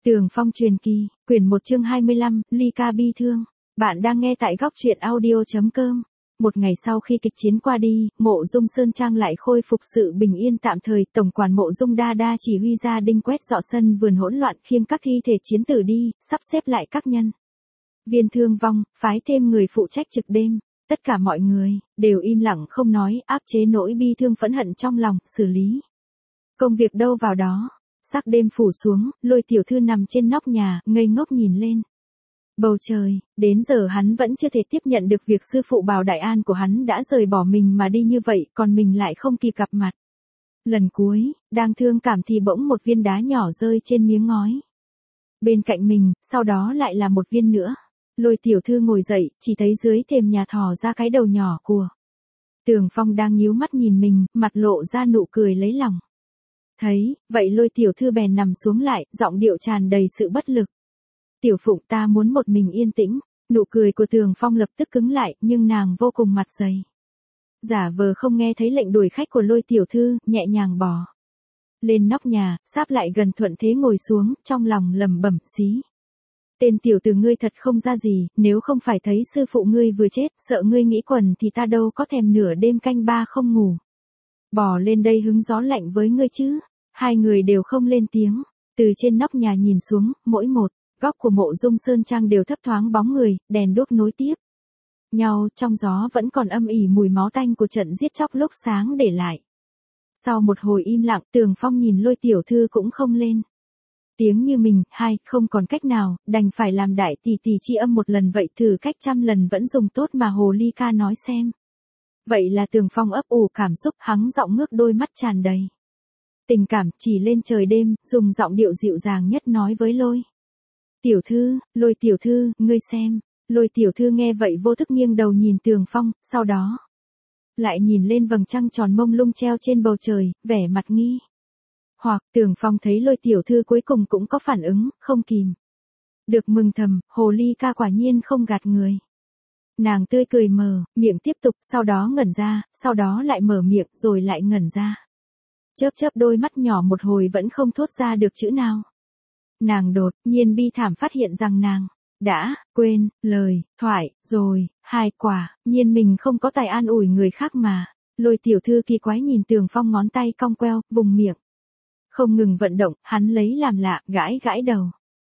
Tường Phong truyền kỳ, quyển 1 chương 25, Ly Ca bi thương. Bạn đang nghe tại góc truyện audio.com. Một ngày sau khi kịch chiến qua đi, Mộ Dung Sơn Trang lại khôi phục sự bình yên tạm thời. Tổng quản Mộ Dung Đa Đa chỉ huy gia đinh quét dọn sân vườn hỗn loạn, khiêng các thi thể chiến tử đi, sắp xếp lại các nhân viên thương vong, phái thêm người phụ trách trực đêm. Tất cả mọi người đều im lặng không nói, áp chế nỗi bi thương phẫn hận trong lòng, xử lý công việc đâu vào đó. Sắc đêm phủ xuống, Lôi tiểu thư nằm trên nóc nhà, ngây ngốc nhìn lên bầu trời. Đến giờ hắn vẫn chưa thể tiếp nhận được việc sư phụ Bào Đại An của hắn đã rời bỏ mình mà đi như vậy, còn mình lại không kịp gặp mặt. Lần cuối, đang thương cảm thì bỗng một viên đá nhỏ rơi trên miếng ngói bên cạnh mình, sau đó lại là một viên nữa. Lôi tiểu thư ngồi dậy, chỉ thấy dưới thềm nhà thò ra cái đầu nhỏ của Tường Phong đang nhíu mắt nhìn mình, mặt lộ ra nụ cười lấy lòng. Thấy vậy Lôi tiểu thư bèn nằm xuống lại, giọng điệu tràn đầy sự bất lực. Tiểu Phụng, ta muốn một mình yên tĩnh. Nụ cười của Tường Phong lập tức cứng lại, nhưng nàng vô cùng mặt dày. Giả vờ không nghe thấy lệnh đuổi khách của Lôi tiểu thư, nhẹ nhàng bò lên nóc nhà, sáp lại gần thuận thế ngồi xuống, trong lòng lẩm bẩm xí. Tên tiểu tử ngươi thật không ra gì, nếu không phải thấy sư phụ ngươi vừa chết, sợ ngươi nghĩ quần thì ta đâu có thèm nửa đêm canh ba không ngủ bò lên đây hứng gió lạnh với ngươi chứ. Hai người đều không lên tiếng. Từ trên nóc nhà nhìn xuống, mỗi một góc của Mộ Dung Sơn Trang đều thấp thoáng bóng người, đèn đuốc nối tiếp nhau, trong gió vẫn còn âm ỉ mùi máu tanh của trận giết chóc lúc sáng để lại. Sau một hồi im lặng, Tường Phong nhìn Lôi tiểu thư cũng không lên tiếng như mình, không còn cách nào, đành phải làm đại tỷ tỷ tri âm một lần vậy, thử cách 100 lần vẫn dùng tốt mà hồ ly ca nói xem. Vậy là Tường Phong ấp ủ cảm xúc, hắng giọng ngước đôi mắt tràn đầy tình cảm, chỉ lên trời đêm, dùng giọng điệu dịu dàng nhất nói với Lôi tiểu thư. Lôi tiểu thư, ngươi xem. Lôi tiểu thư nghe vậy vô thức nghiêng đầu nhìn Tường Phong, sau đó lại nhìn lên vầng trăng tròn mông lung treo trên bầu trời, vẻ mặt nghi hoặc. Tường Phong thấy Lôi tiểu thư cuối cùng cũng có phản ứng, không kìm được mừng thầm, hồ ly ca quả nhiên không gạt người. Nàng tươi cười mở miệng tiếp tục, sau đó ngẩn ra, sau đó lại mở miệng, rồi lại ngẩn ra. Chớp chớp đôi mắt nhỏ một hồi vẫn không thốt ra được chữ nào. Nàng đột nhiên bi thảm phát hiện rằng nàng đã quên lời thoại rồi. Quả nhiên mình không có tài an ủi người khác mà. Lôi tiểu thư kỳ quái nhìn Tường Phong, ngón tay cong queo, vùng miệng không ngừng vận động, hắn lấy làm lạ, gãi gãi đầu.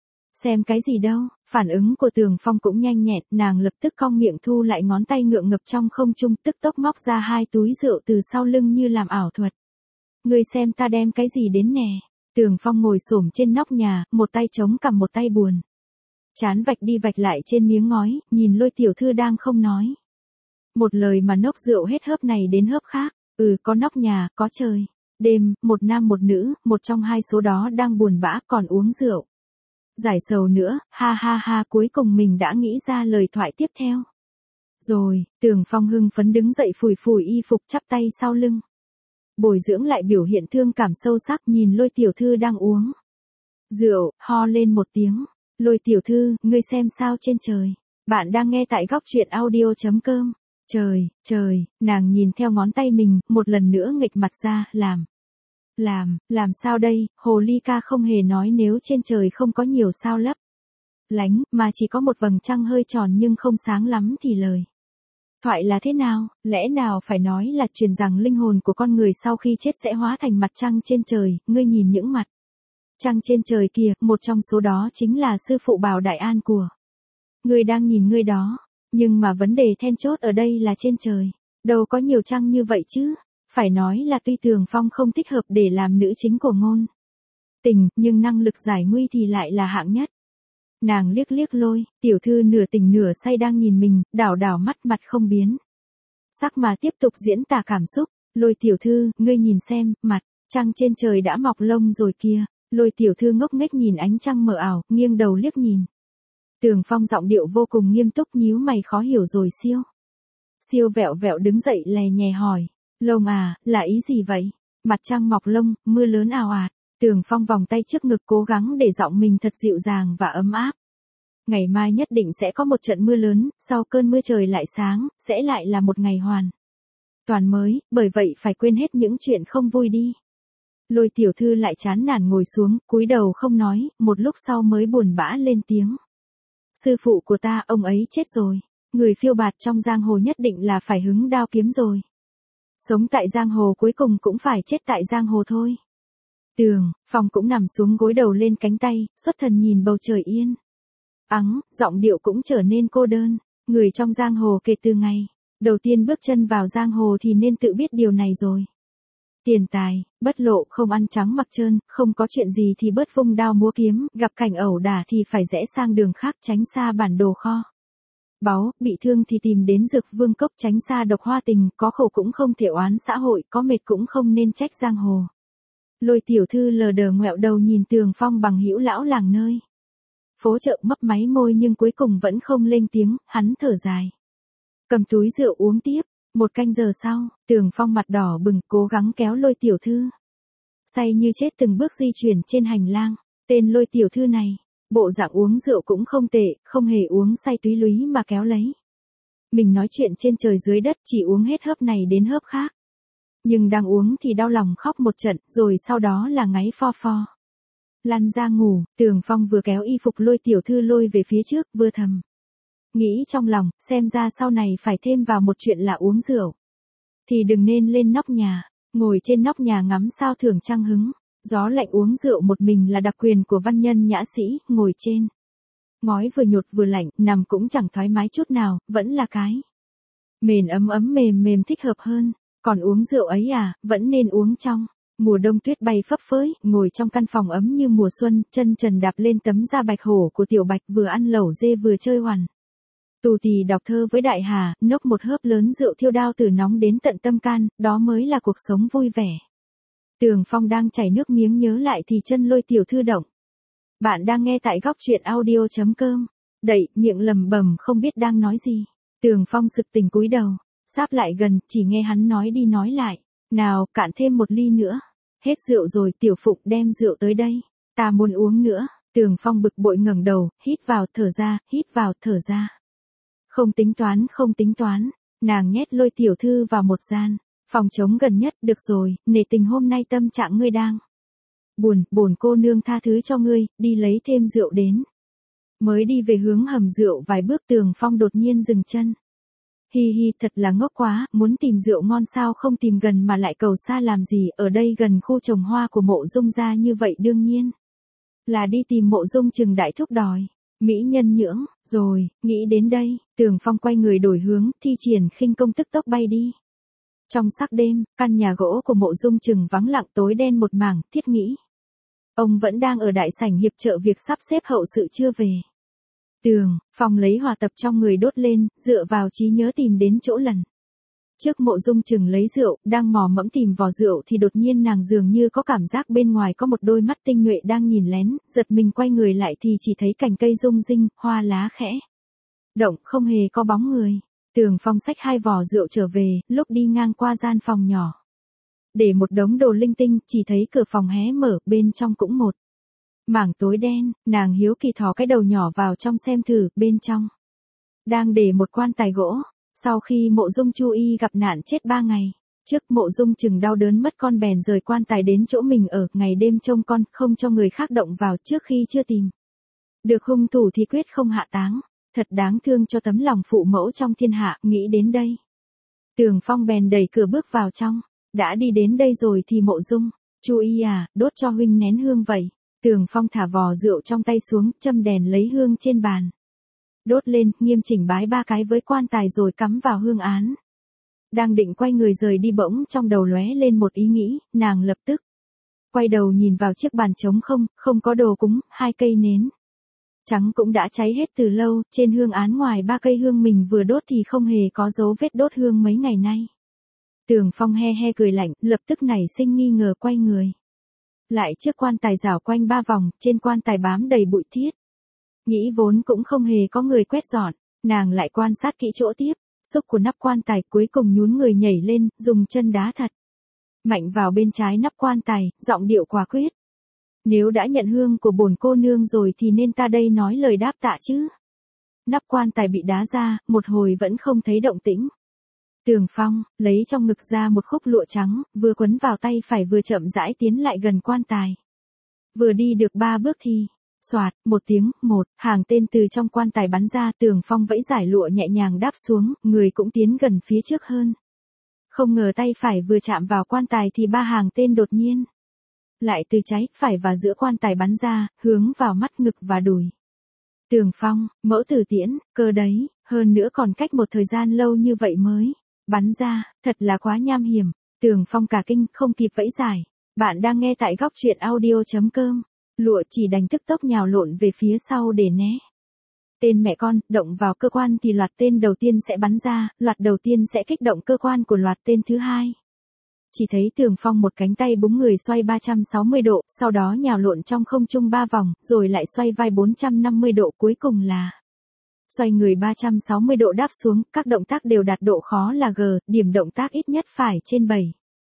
Xem cái gì đâu. Phản ứng của Tường Phong cũng nhanh nhẹn, nàng lập tức cong miệng thu lại ngón tay ngượng ngập trong không trung, tức tốc móc ra 2 túi rượu từ sau lưng như làm ảo thuật. Ngươi xem ta đem cái gì đến nè. Tường Phong ngồi xổm trên nóc nhà, một tay chống cằm một tay buồn chán vạch đi vạch lại trên miếng ngói, nhìn Lôi tiểu thư đang không nói một lời mà nốc rượu hết hớp này đến hớp khác. Có nóc nhà, có trời đêm, một nam một nữ, một trong hai số đó đang buồn bã còn uống rượu giải sầu nữa. Ha, cuối cùng mình đã nghĩ ra lời thoại tiếp theo rồi. Tường Phong hưng phấn đứng dậy, phủi phủi y phục, chắp tay sau lưng, bồi dưỡng lại biểu hiện thương cảm sâu sắc, nhìn Lôi tiểu thư đang uống rượu, ho lên một tiếng. Lôi tiểu thư, ngươi xem sao trên trời. Bạn đang nghe tại góc truyện audio.com. Trời, nàng nhìn theo ngón tay mình, một lần nữa nghịch mặt ra, làm sao đây. Hồ ly ca không hề nói nếu trên trời không có nhiều sao lấp lánh, mà chỉ có một vầng trăng hơi tròn nhưng không sáng lắm thì lời thoại là thế nào? Lẽ nào phải nói là truyền rằng linh hồn của con người sau khi chết sẽ hóa thành mặt trăng trên trời. Ngươi nhìn những mặt trăng trên trời kìa, một trong số đó chính là sư phụ Bào Đại An của ngươi đang nhìn ngươi đó. Nhưng mà vấn đề then chốt ở đây là trên trời đâu có nhiều trăng như vậy chứ. Phải nói là tuy Tường Phong không thích hợp để làm nữ chính của ngôn tình, nhưng năng lực giải nguy thì lại là hạng nhất. Nàng liếc liếc Lôi tiểu thư nửa tỉnh nửa say đang nhìn mình, đảo mắt, mặt không biến sắc mà tiếp tục diễn tả cảm xúc. Lôi tiểu thư, ngươi nhìn xem, mặt trăng trên trời đã mọc lông rồi kia. Lôi tiểu thư ngốc nghếch nhìn ánh trăng mờ ảo, nghiêng đầu liếc nhìn Tường Phong, giọng điệu vô cùng nghiêm túc, nhíu mày khó hiểu rồi. Siêu vẹo vẹo đứng dậy lè nhè hỏi. Lông à, là ý gì vậy? Mặt trăng mọc lông, mưa lớn ào ạt. Tường Phong vòng tay trước ngực, cố gắng để giọng mình thật dịu dàng và ấm áp. Ngày mai nhất định sẽ có một trận mưa lớn, sau cơn mưa trời lại sáng, sẽ lại là một ngày hoàn toàn mới, bởi vậy phải quên hết những chuyện không vui đi. Lôi tiểu thư lại chán nản ngồi xuống, cúi đầu không nói, một lúc sau mới buồn bã lên tiếng. Sư phụ của ta, ông ấy chết rồi. Người phiêu bạt trong giang hồ nhất định là phải hứng đao kiếm rồi. Sống tại giang hồ cuối cùng cũng phải chết tại giang hồ thôi. Tường Phong cũng nằm xuống gối đầu lên cánh tay, xuất thần nhìn bầu trời yên ắng, giọng điệu cũng trở nên cô đơn. Người trong giang hồ kể từ ngày đầu tiên bước chân vào giang hồ thì nên tự biết điều này rồi. Tiền tài, bất lộ, không ăn trắng mặc trơn, không có chuyện gì thì bớt vung đao múa kiếm, gặp cảnh ẩu đả thì phải rẽ sang đường khác, tránh xa bản đồ kho báu, bị thương thì tìm đến Dược Vương cốc, tránh xa độc hoa tình, có khổ cũng không thể oán xã hội, có mệt cũng không nên trách giang hồ. Lôi tiểu thư lờ đờ ngoẹo đầu nhìn Tường Phong bằng hữu lão làng nơi phố chợ, mấp máy môi nhưng cuối cùng vẫn không lên tiếng, hắn thở dài. Cầm túi rượu uống tiếp. Một canh giờ sau, Tường Phong mặt đỏ bừng cố gắng kéo Lôi tiểu thư. Say như chết từng bước di chuyển trên hành lang. Tên Lôi tiểu thư này, bộ dạng uống rượu cũng không tệ, không hề uống say túy lúy mà kéo lấy. Mình nói chuyện trên trời dưới đất, chỉ uống hết hớp này đến hớp khác. Nhưng đang uống thì đau lòng khóc một trận, rồi sau đó là ngáy pho pho. Lăn ra ngủ, Tường Phong vừa kéo y phục Lôi tiểu thư lôi về phía trước, vừa thầm nghĩ trong lòng, xem ra sau này phải thêm vào một chuyện là uống rượu. Thì đừng nên lên nóc nhà, ngồi trên nóc nhà ngắm sao thưởng trăng hứng. Gió lạnh uống rượu một mình là đặc quyền của văn nhân nhã sĩ, ngồi trên ngói vừa nhột vừa lạnh, nằm cũng chẳng thoải mái chút nào, vẫn là cái mền ấm ấm mềm mềm thích hợp hơn. Còn uống rượu ấy à, vẫn nên uống trong mùa đông tuyết bay phấp phới, ngồi trong căn phòng ấm như mùa xuân, chân trần đạp lên tấm da bạch hổ của Tiểu Bạch, vừa ăn lẩu dê vừa chơi hoàn tù tì đọc thơ với Đại Hà, nốc một hớp lớn rượu thiêu đao từ nóng đến tận tâm can, đó mới là cuộc sống vui vẻ. Tường Phong đang chảy nước miếng nhớ lại thì chân Lôi tiểu thư động. Bạn đang nghe tại góc truyện audio.com. Đậy miệng lầm bầm không biết đang nói gì. Tường Phong sực tỉnh cúi đầu, sáp lại gần, chỉ nghe hắn nói đi nói lại. Nào, cạn thêm một ly nữa. Hết rượu rồi, Tiểu Phụng đem rượu tới đây. Ta muốn uống nữa. Tường Phong bực bội ngẩng đầu, hít vào, thở ra, hít vào, thở ra. Không tính toán, nàng nhét Lôi tiểu thư vào một gian phòng trống gần nhất. Được rồi, nể tình hôm nay tâm trạng ngươi đang buồn, bổn cô nương tha thứ cho ngươi, đi lấy thêm rượu đến. Mới đi về hướng hầm rượu vài bước, Tường Phong đột nhiên dừng chân. Hi hi, thật là ngốc quá, muốn tìm rượu ngon sao không tìm gần mà lại cầu xa làm gì, ở đây gần khu trồng hoa của Mộ Dung gia như vậy đương nhiên là đi tìm Mộ Dung Trừng đại thúc đòi mỹ nhân nhưỡng. Rồi, nghĩ đến đây, Tường Phong quay người đổi hướng, thi triển khinh công tức tốc bay đi. Trong sắc đêm, căn nhà gỗ của Mộ Dung Trừng vắng lặng tối đen một mảng, thiết nghĩ. Ông vẫn đang ở đại sảnh hiệp trợ việc sắp xếp hậu sự chưa về. Tường Phong lấy hỏa tập trong người đốt lên, dựa vào trí nhớ tìm đến chỗ lần trước Mộ Dung Trừng lấy rượu, đang mò mẫm tìm vò rượu thì đột nhiên nàng dường như có cảm giác bên ngoài có một đôi mắt tinh nhuệ đang nhìn lén, giật mình quay người lại thì chỉ thấy cành cây rung rinh, hoa lá khẽ động, không hề có bóng người. Tường Phong xách 2 vò rượu trở về, lúc đi ngang qua gian phòng nhỏ để một đống đồ linh tinh, chỉ thấy cửa phòng hé mở, bên trong cũng một mảng tối đen. Nàng hiếu kỳ thò cái đầu nhỏ vào trong xem thử, bên trong đang để một quan tài gỗ. Sau khi Mộ Dung Chu Y gặp nạn chết 3 ngày trước, Mộ Dung Trừng đau đớn mất con bèn rời quan tài đến chỗ mình ở, ngày đêm trông con, không cho người khác động vào, trước khi chưa tìm được hung thủ thì quyết không hạ táng. Thật đáng thương cho tấm lòng phụ mẫu trong thiên hạ. Nghĩ đến đây, Tường Phong bèn đẩy cửa bước vào trong. Đã đi đến đây rồi thì Mộ Dung Chu Y à, đốt cho huynh nén hương vậy. Tường Phong thả vò rượu trong tay xuống, châm đèn lấy hương trên bàn đốt lên, nghiêm chỉnh bái 3 cái với quan tài rồi cắm vào hương án. Đang định quay người rời đi, bỗng trong đầu lóe lên một ý nghĩ, nàng lập tức quay đầu nhìn vào chiếc bàn trống không, không có đồ cúng, 2 cây nến trắng cũng đã cháy hết từ lâu, trên hương án ngoài 3 cây hương mình vừa đốt thì không hề có dấu vết đốt hương mấy ngày nay. Tường Phong he he cười lạnh, lập tức nảy sinh nghi ngờ, quay người lại trước quan tài rảo quanh 3 vòng, trên quan tài bám đầy bụi thiết. Nghĩ vốn cũng không hề có người quét dọn, nàng lại quan sát kỹ chỗ tiếp xúc của nắp quan tài, cuối cùng nhún người nhảy lên, dùng chân đá thật mạnh vào bên trái nắp quan tài, giọng điệu quả quyết. Nếu đã nhận hương của bổn cô nương rồi thì nên ta đây nói lời đáp tạ chứ. Nắp quan tài bị đá ra, một hồi vẫn không thấy động tĩnh. Tường Phong, lấy trong ngực ra một khúc lụa trắng, vừa quấn vào tay phải vừa chậm rãi tiến lại gần quan tài. Vừa đi được 3 bước thì, soạt, một tiếng, một hàng tên từ trong quan tài bắn ra, Tường Phong vẫy giải lụa nhẹ nhàng đáp xuống, người cũng tiến gần phía trước hơn. Không ngờ tay phải vừa chạm vào quan tài thì 3 hàng tên đột nhiên lại từ trái, phải và giữa quan tài bắn ra, hướng vào mắt, ngực và đùi. Tường Phong, mẫu tử tiễn, cơ đấy, hơn nữa còn cách một thời gian lâu như vậy mới bắn ra, thật là quá nham hiểm. Tường Phong cả kinh, không kịp vẫy giải. Bạn đang nghe tại góc truyện audio.com. Lụa chỉ đành tức tốc nhào lộn về phía sau để né. Tên mẹ con, động vào cơ quan thì loạt tên đầu tiên sẽ bắn ra, loạt đầu tiên sẽ kích động cơ quan của loạt tên thứ hai. Chỉ thấy Tường Phong một cánh tay búng người xoay 360 độ, sau đó nhào lộn trong không trung 3 vòng, rồi lại xoay vai 450 độ, cuối cùng là xoay người 360 độ đáp xuống, các động tác đều đạt độ khó là G, điểm động tác ít nhất phải trên 7.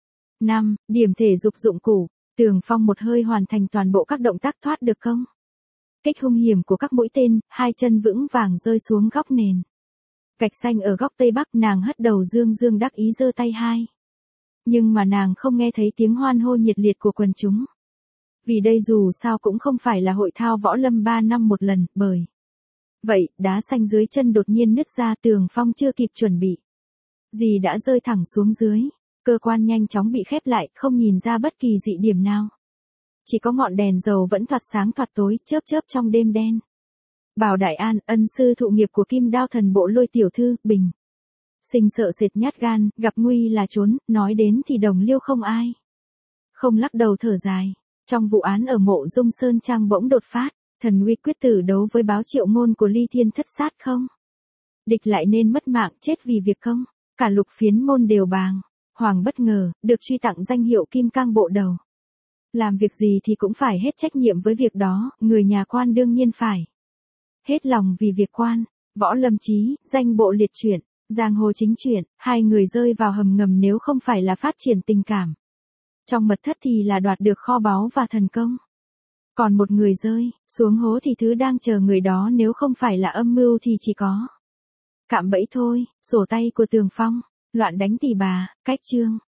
5. Điểm thể dục dụng cụ. Tường Phong một hơi hoàn thành toàn bộ các động tác, thoát được không? Kích hung hiểm của các mũi tên, hai chân vững vàng rơi xuống góc nền. Gạch xanh ở góc tây bắc, nàng hất đầu dương dương đắc ý giơ tay hai. Nhưng mà nàng không nghe thấy tiếng hoan hô nhiệt liệt của quần chúng. Vì đây dù sao cũng không phải là hội thao võ lâm 3 năm một lần, bởi vậy, đá xanh dưới chân đột nhiên nứt ra, Tường Phong chưa kịp chuẩn bị gì đã rơi thẳng xuống dưới. Cơ quan nhanh chóng bị khép lại, không nhìn ra bất kỳ dị điểm nào. Chỉ có ngọn đèn dầu vẫn thoạt sáng thoạt tối, chớp chớp trong đêm đen. Bảo Đại An, ân sư thụ nghiệp của Kim Đao Thần Bộ Lôi tiểu thư, bình sinh sợ sệt nhát gan, gặp nguy là trốn, nói đến thì đồng liêu không ai không lắc đầu thở dài. Trong vụ án ở Mộ Dung Sơn Trang bỗng đột phát, thần uy quyết tử đấu với báo Triệu Ngôn của Ly Thiên thất sát không? Địch lại nên mất mạng, chết vì việc không? Cả Lục Phiến môn đều bàng hoàng bất ngờ, được truy tặng danh hiệu Kim Cang Bộ Đầu. Làm việc gì thì cũng phải hết trách nhiệm với việc đó, người nhà quan đương nhiên phải hết lòng vì việc quan. Võ Lâm Chí, danh bộ liệt truyện, giang hồ chính truyện, hai người rơi vào hầm ngầm nếu không phải là phát triển tình cảm trong mật thất thì là đoạt được kho báu và thần công. Còn một người rơi xuống hố thì thứ đang chờ người đó nếu không phải là âm mưu thì chỉ có cạm bẫy thôi. Sổ tay của Tường Phong, loạn đánh tỉ bà, cách chương.